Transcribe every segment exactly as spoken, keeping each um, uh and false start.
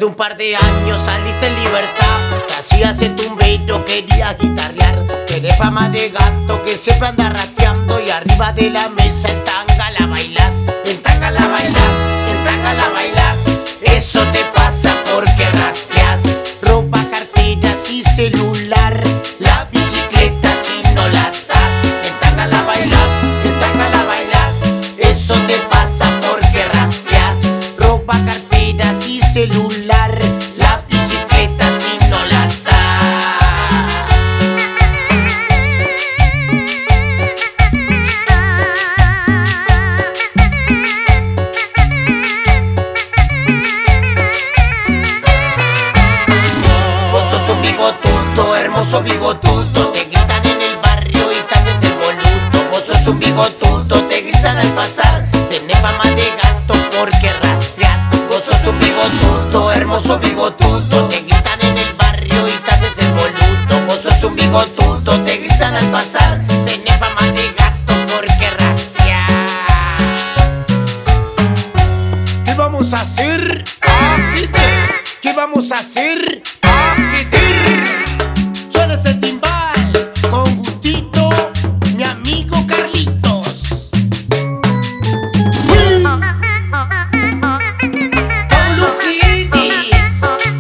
de un par de años saliste en libertad. Te hacías el tumbero, querías guitarrear. Tenés fama de gato que siempre anda rateando. Y arriba de la mesa en tanga la bailás. En tanga la bailás, en tanga la bailás. Eso te pasa porque rastreás. Ropa, carteras y celular. La bicicleta si no la das. En tanga la bailás, en tanga la bailás. Eso te pasa porque rastreás. Ropa, carteras y celular. La bicicleta si no la das. Vos sos un bigotudo, hermoso bigotudo. Te gritan en el barrio y te haces el boludo. Vos sos un bigotudo, te gritan al pasar. Tenés fama de gato porque rastreás. Vos sos un bigotudo, hermoso bigotudo. Te gritan en el barrio y te haces el boludo. Vos sos un bigotudo, te gritan al pasar. Tenés fama de gato porque rastreás. ¿Qué vamos a hacer? ¿Qué vamos a hacer? Suena ese timbal con gustito, mi amigo Carlitos. Paulo Guedes.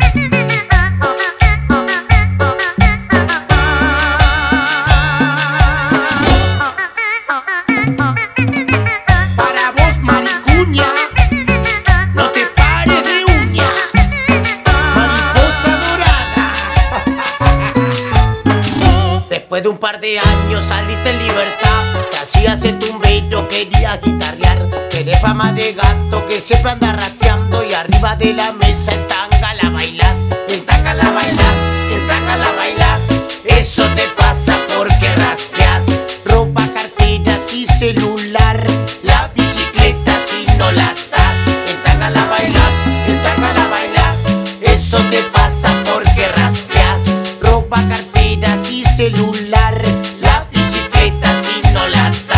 Para vos, maricuña, no te pares de uñas. Mariposa dorada. Después de un par de años saliste en libertad. Te hacías el tumbero, querías guitarrear. Tenés fama de gato que siempre anda rateando. Y arriba de la mesa en tanga la bailás. En tanga la bailás, en tanga la bailás. Eso te pasa porque rastreás. Ropa, carteras y celular. La bicicleta si no la das. En tanga la bailás, en tanga la bailás. Eso te pasa porque rastreás. Ropa, carteras y celular. La bicicleta si no la das.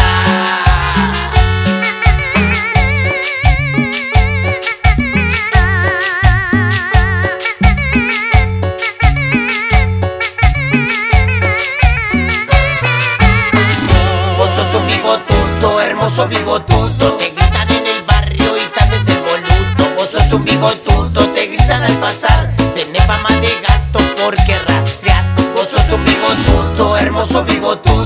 Vos sos un bigotudo, hermoso bigotudo. Te gritan en el barrio y te haces el boludo. Vos sos un bigotudo, te gritan al pasar. Tenés fama de gato porque rastreás. Vos sos un bigotudo, hermoso bigotudo.